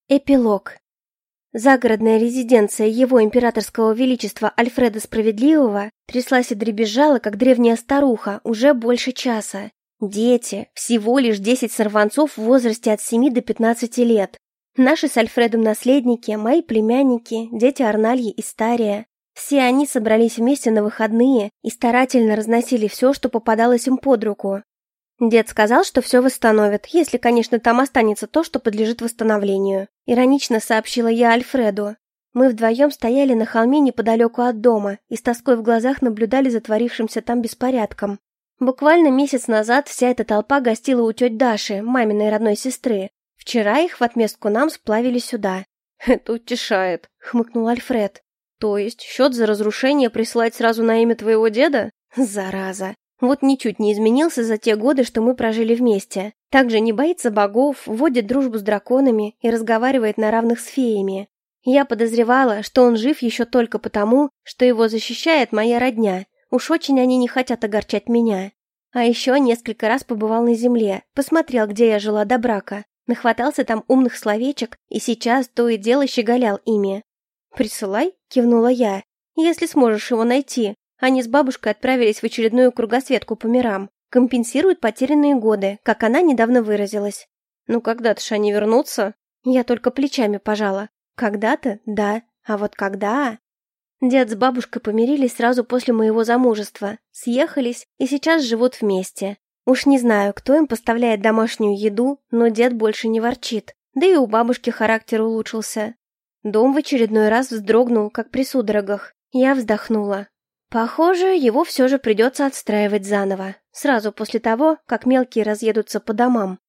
Эпилог. Загородная резиденция его императорского величества Альфреда Справедливого тряслась и дребезжала, как древняя старуха, уже больше часа. Дети, всего лишь 10 сорванцов в возрасте от 7 до 15 лет. Наши с Альфредом наследники, мои племянники, дети Арнальи и Стария. Все они собрались вместе на выходные и старательно разносили все, что попадалось им под руку. Дед сказал, что все восстановят, если, конечно, там останется то, что подлежит восстановлению. Иронично сообщила я Альфреду. Мы вдвоем стояли на холме неподалеку от дома и с тоской в глазах наблюдали за творившимся там беспорядком. Буквально месяц назад вся эта толпа гостила у тети Даши, маминой родной сестры. Вчера их в отместку нам сплавили сюда. «Это утешает», — хмыкнул Альфред. «То есть счет за разрушение присылать сразу на имя твоего деда? Зараза. Вот ничуть не изменился за те годы, что мы прожили вместе. Также не боится богов, вводит дружбу с драконами и разговаривает на равных с феями. Я подозревала, что он жив еще только потому, что его защищает моя родня. Уж очень они не хотят огорчать меня. А еще несколько раз побывал на земле, посмотрел, где я жила до брака. Нахватался там умных словечек и сейчас то и дело щеголял ими. «Присылай», — кивнула я, — «если сможешь его найти». Они с бабушкой отправились в очередную кругосветку по мирам. Компенсируют потерянные годы, как она недавно выразилась. Ну когда-то ж они вернутся? Я только плечами пожала. Когда-то, да. А вот когда? Дед с бабушкой помирились сразу после моего замужества. Съехались и сейчас живут вместе. Уж не знаю, кто им поставляет домашнюю еду, но дед больше не ворчит. Да и у бабушки характер улучшился. Дом в очередной раз вздрогнул, как при судорогах. Я вздохнула. Похоже, его все же придется отстраивать заново, сразу после того, как мелкие разъедутся по домам.